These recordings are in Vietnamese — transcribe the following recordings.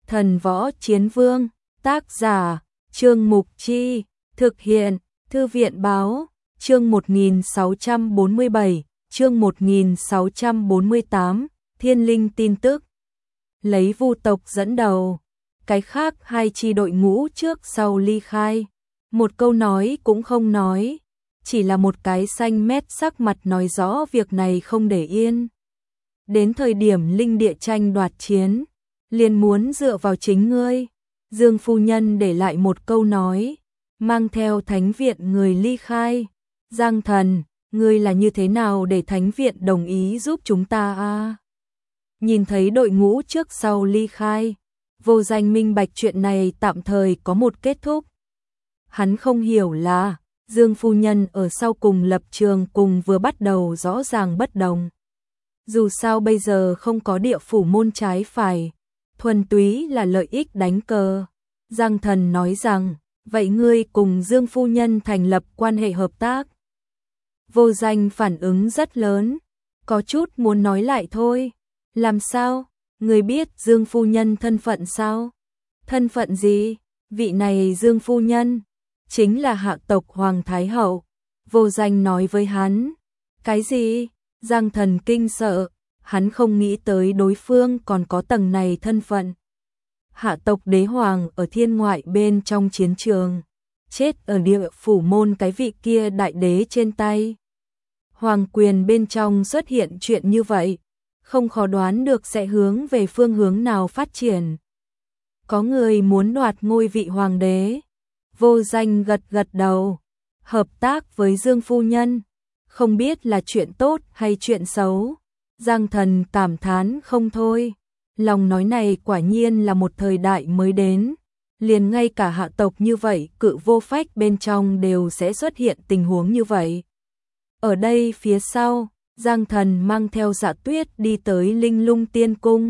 Thần Võ Chiến Vương, tác giả, Trương Mục Chi, thực hiện, Thư viện Báo, chương 1647, chương 1648, Thiên Linh tin tức. Lấy Vu tộc dẫn đầu, cái khác hai chi đội ngũ trước sau ly khai, một câu nói cũng không nói, chỉ là một cái xanh mét sắc mặt nói rõ việc này không để yên. Đến thời điểm linh địa tranh đoạt chiến, liền muốn dựa vào chính ngươi. Dương phu nhân để lại một câu nói, mang theo thánh viện người ly khai. Giang thần, ngươi là như thế nào để thánh viện đồng ý giúp chúng ta a? Nhìn thấy đội ngũ trước sau ly khai, Vô Danh minh bạch chuyện này tạm thời có một kết thúc. Hắn không hiểu là Dương phu nhân ở sau cùng lập trường cùng vừa bắt đầu rõ ràng bất đồng. Dù sao bây giờ không có địa phủ môn trái phải, thuần túy là lợi ích đánh cờ. Giang thần nói rằng, vậy ngươi cùng Dương phu nhân thành lập quan hệ hợp tác. Vô Danh phản ứng rất lớn, có chút muốn nói lại thôi. Làm sao? Ngươi biết Dương phu nhân thân phận sao? Thân phận gì? Vị này Dương phu nhân chính là hạ tộc Hoàng Thái Hậu. Vô Danh nói với hắn. Cái gì? Giang thần kinh sợ, hắn không nghĩ tới đối phương còn có tầng này thân phận. Hạ tộc đế hoàng ở thiên ngoại bên trong chiến trường, chết ở địa phủ môn cái vị kia đại đế trên tay. Hoàng quyền bên trong xuất hiện chuyện như vậy, không khó đoán được sẽ hướng về phương hướng nào phát triển. Có người muốn đoạt ngôi vị hoàng đế. Vô Danh gật gật đầu, hợp tác với Dương phu nhân, không biết là chuyện tốt hay chuyện xấu. Giang thần cảm thán không thôi, lòng nói này quả nhiên là một thời đại mới đến, liền ngay cả hạ tộc như vậy cự vô phách bên trong đều sẽ xuất hiện tình huống như vậy. Ở đây phía sau, Giang thần mang theo Dạ Tuyết đi tới Linh Lung Tiên Cung.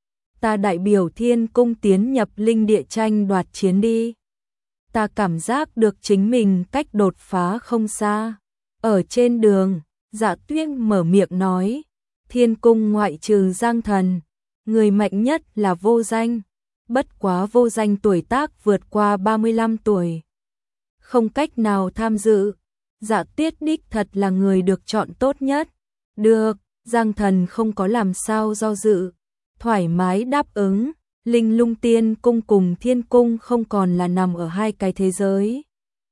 Ta đại biểu Thiên Cung tiến nhập linh địa tranh đoạt chiến đi. Ta cảm giác được chính mình cách đột phá không xa. Ở trên đường, Dạ Tuyết mở miệng nói, Thiên Cung ngoại trừ Giang thần, người mạnh nhất là Vô Danh. Bất quá Vô Danh tuổi tác vượt qua 35 tuổi, không cách nào tham dự. Dạ Tuyết đích thật là người được chọn tốt nhất. Được, Giang thần không có làm sao do dự, thoải mái đáp ứng. Linh Lung Tiên Cung cùng Thiên Cung không còn là nằm ở hai cái thế giới,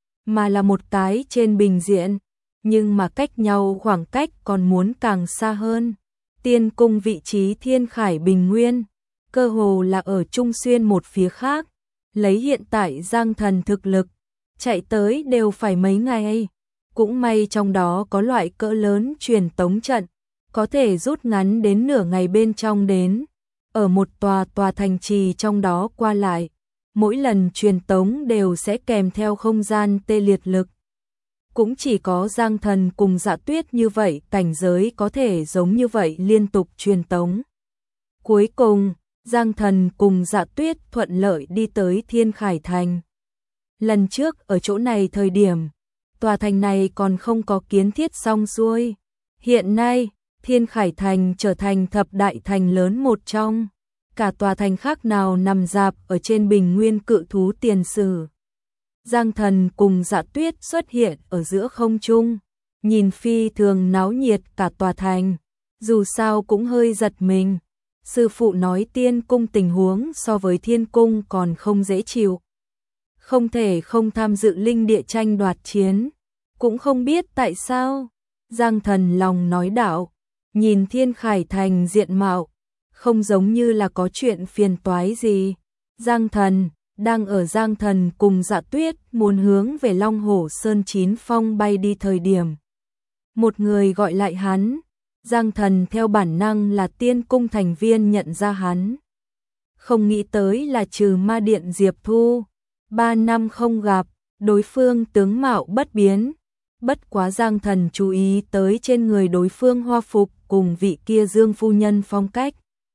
mà là một cái trên bình diện, nhưng mà cách nhau khoảng cách còn muốn càng xa hơn. Tiên Cung vị trí Thiên Khải Bình Nguyên, cơ hồ là ở Trung Xuyên một phía khác, lấy hiện tại Giang thần thực lực, chạy tới đều phải mấy ngày. Cũng may trong đó có loại cỡ lớn truyền tống trận, có thể rút ngắn đến nửa ngày bên trong đến. Ở một tòa thành trì trong đó qua lại, mỗi lần truyền tống đều sẽ kèm theo không gian tê liệt lực. Cũng chỉ có Giang thần cùng Dạ Tuyết như vậy cảnh giới có thể giống như vậy liên tục truyền tống. Cuối cùng, Giang thần cùng Dạ Tuyết thuận lợi đi tới Thiên Khải Thành. Lần trước ở chỗ này thời điểm, tòa thành này còn không có kiến thiết xong xuôi. Hiện nay, Thiên Khải Thành trở thành thập đại thành lớn một trong. Cả tòa thành khác nào nằm rạp ở trên bình nguyên cự thú tiền sử. Giang thần cùng Dạ Tuyết xuất hiện ở giữa không trung, nhìn phi thường náo nhiệt cả tòa thành, dù sao cũng hơi giật mình. Sư phụ nói Tiên Cung tình huống so với Thiên Cung còn không dễ chịu. Không thể không tham dự linh địa tranh đoạt chiến, cũng không biết tại sao. Giang thần lòng nói đạo, nhìn Thiên Khải Thành diện mạo, không giống như là có chuyện phiền toái gì. Giang thần, đang ở Giang thần cùng Dạ Tuyết muốn hướng về Long Hổ Sơn Chín Phong bay đi thời điểm. Một người gọi lại hắn, Giang thần theo bản năng là Tiên Cung thành viên nhận ra hắn. Không nghĩ tới là trừ ma điện Diệp Thu, 3 năm không gặp, đối phương tướng mạo bất biến. Bất quá Giang thần chú ý tới trên người đối phương hoa phục cùng vị kia Dương phu nhân phong cách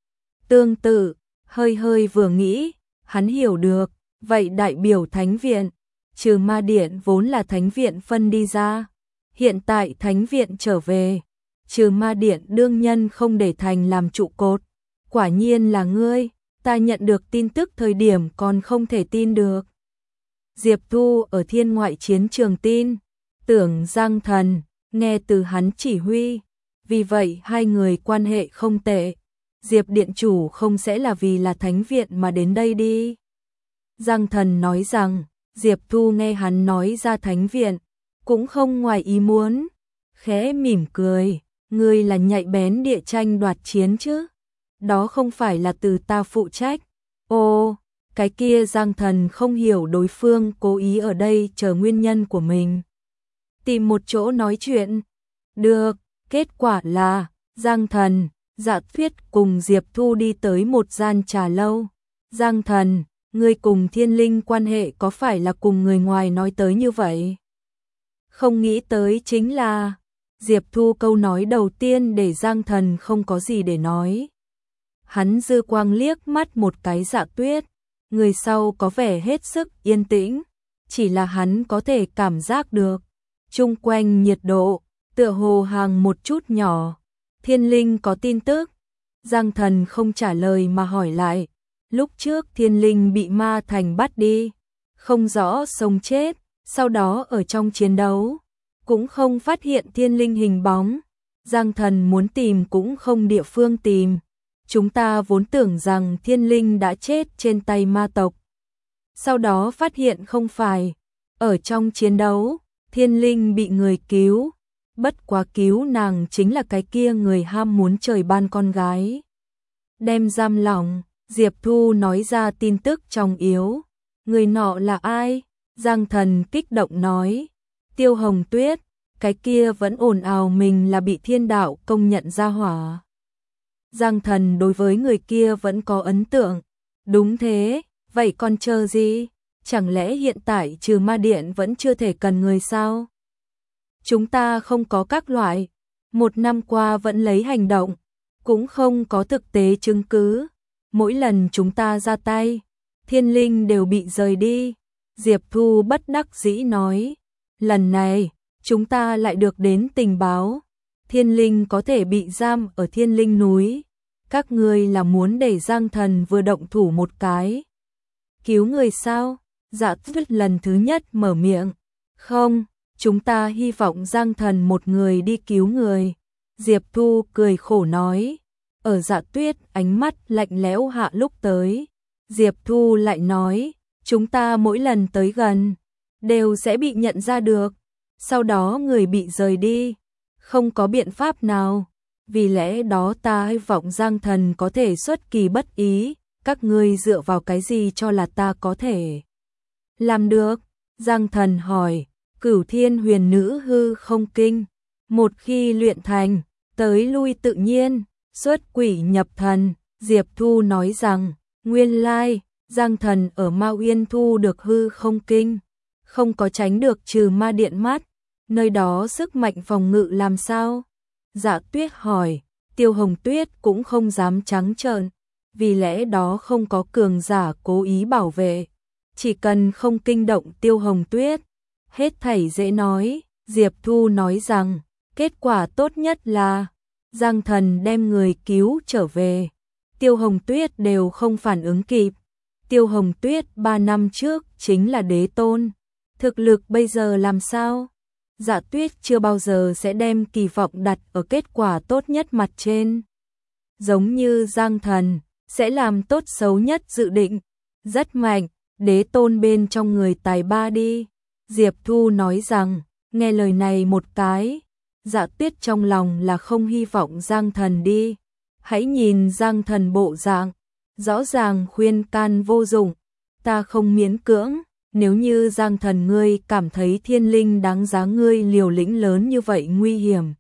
tương tự, hơi vừa nghĩ, hắn hiểu được, vậy đại biểu thánh viện, trừ ma điện vốn là thánh viện phân đi ra, hiện tại thánh viện trở về, trừ ma điện đương nhân không để thành làm trụ cột, quả nhiên là ngươi. Ta nhận được tin tức thời điểm còn không thể tin được. Diệp Thu ở thiên ngoại chiến trường tin tưởng Giang Thần, nghe từ hắn chỉ huy, vì vậy hai người quan hệ không tệ. Diệp điện chủ không sẽ là vì là thánh viện mà đến đây đi. Giang Thần nói rằng, Diệp Thu nghe hắn nói ra thánh viện, cũng không ngoài ý muốn, khẽ mỉm cười, ngươi là nhạy bén địa tranh đoạt chiến chứ? Đó không phải là từ ta phụ trách. Ồ, cái kia Giang Thần không hiểu đối phương cố ý ở đây chờ nguyên nhân của mình. Tìm một chỗ nói chuyện. Được, kết quả là, Giang Thần, Dạ Tuyết cùng Diệp Thu đi tới một gian trà lâu. Giang Thần, ngươi cùng Thiên Linh quan hệ có phải là cùng người ngoài nói tới như vậy? Không nghĩ tới chính là, Diệp Thu câu nói đầu tiên để Giang Thần không có gì để nói. Hắn dư quang liếc mắt một cái Dạ Tuyết, người sau có vẻ hết sức yên tĩnh, chỉ là hắn có thể cảm giác được, chung quanh nhiệt độ, tựa hồ hàng một chút nhỏ. Thiên Linh có tin tức? Giang Thần không trả lời mà hỏi lại, lúc trước Thiên Linh bị ma thành bắt đi, không rõ sống chết, sau đó ở trong chiến đấu, cũng không phát hiện Thiên Linh hình bóng. Giang Thần muốn tìm cũng không địa phương tìm. Chúng ta vốn tưởng rằng Thiên Linh đã chết trên tay ma tộc. Sau đó phát hiện không phải. Ở trong chiến đấu, Thiên Linh bị người cứu. Bất quá cứu nàng chính là cái kia người ham muốn trời ban con gái. Đem giam lỏng, Diệp Thu nói ra tin tức trọng yếu. Người nọ là ai? Giang Thần kích động nói. Tiêu Hồng Tuyết, cái kia vẫn ồn ào mình là bị thiên đạo công nhận ra hỏa. Giang Thần đối với người kia vẫn có ấn tượng. Đúng thế, vậy còn chờ gì? Chẳng lẽ hiện tại trừ ma điện vẫn chưa thể cần người sao? Chúng ta không có các loại. Một năm qua vẫn lấy hành động, cũng không có thực tế chứng cứ. Mỗi lần chúng ta ra tay, Thiên Linh đều bị rời đi. Diệp Thu bất đắc dĩ nói. Lần này, chúng ta lại được đến tình báo. Thiên Linh có thể bị giam ở Thiên Linh núi. Các ngươi là muốn để Giang Thần vừa động thủ một cái. Cứu người sao? Dạ Tuyết lần thứ nhất mở miệng. Không, chúng ta hy vọng Giang Thần một người đi cứu người. Diệp Thu cười khổ nói. Ở Dạ Tuyết ánh mắt lạnh lẽo hạ lúc tới. Diệp Thu lại nói, chúng ta mỗi lần tới gần, đều sẽ bị nhận ra được. Sau đó người bị rời đi. Không có biện pháp nào. Vì lẽ đó ta hy vọng Giang Thần có thể xuất kỳ bất ý. Các ngươi dựa vào cái gì cho là ta có thể làm được? Giang Thần hỏi. Cửu Thiên Huyền Nữ hư không kinh. Một khi luyện thành, tới lui tự nhiên, xuất quỷ nhập thần. Diệp Thu nói rằng, nguyên lai, Giang Thần ở Ma Uyên thu được hư không kinh. Không có tránh được trừ ma điện mắt. Nơi đó sức mạnh phòng ngự làm sao? Dạ Tuyết hỏi. Tiêu Hồng Tuyết cũng không dám trắng trợn, vì lẽ đó không có cường giả cố ý bảo vệ. Chỉ cần không kinh động Tiêu Hồng Tuyết, hết thảy dễ nói. Diệp Thu nói rằng, kết quả tốt nhất là Giang Thần đem người cứu trở về. Tiêu Hồng Tuyết đều không phản ứng kịp. Tiêu Hồng Tuyết 3 năm trước chính là đế tôn. Thực lực bây giờ làm sao? Dạ Tuyết chưa bao giờ sẽ đem kỳ vọng đặt ở kết quả tốt nhất mặt trên. Giống như Giang Thần, sẽ làm tốt xấu nhất dự định. Rất mạnh, đế tôn bên trong người tài ba đi. Diệp Thu nói rằng, nghe lời này một cái. Dạ Tuyết trong lòng là không hy vọng Giang Thần đi. Hãy nhìn Giang Thần bộ dạng. Rõ ràng khuyên can vô dụng. Ta không miễn cưỡng. Nếu như Giang Thần ngươi cảm thấy Thiên Linh đáng giá ngươi liều lĩnh lớn như vậy nguy hiểm,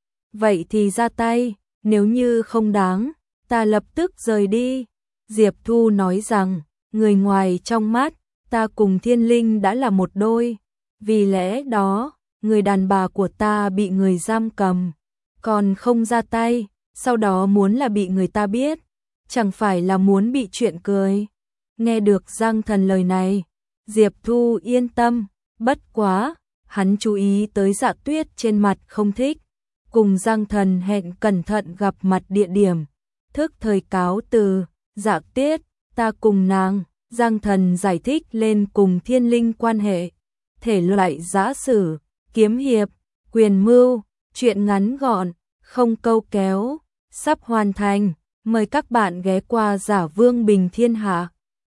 vậy thì ra tay. Nếu như không đáng, ta lập tức rời đi. Diệp Thu nói rằng, người ngoài trong mắt, ta cùng Thiên Linh đã là một đôi. Vì lẽ đó, người đàn bà của ta bị người giam cầm, còn không ra tay, sau đó muốn là bị người ta biết, chẳng phải là muốn bị chuyện cười. Nghe được Giang Thần lời này, Diệp Thu yên tâm. Bất quá, hắn chú ý tới Dạ Tuyết trên mặt không thích. Cùng Giang Thần hẹn cẩn thận gặp mặt địa điểm. Thức thời cáo từ. Dạ Tuyết, Ta cùng nàng, Giang Thần giải thích lên cùng thiên linh quan hệ, thể loại giã sử, kiếm hiệp, quyền mưu, truyện ngắn gọn, không câu kéo, sắp hoàn thành, mời các bạn ghé qua Giả Vương Bình Thiên Hạ.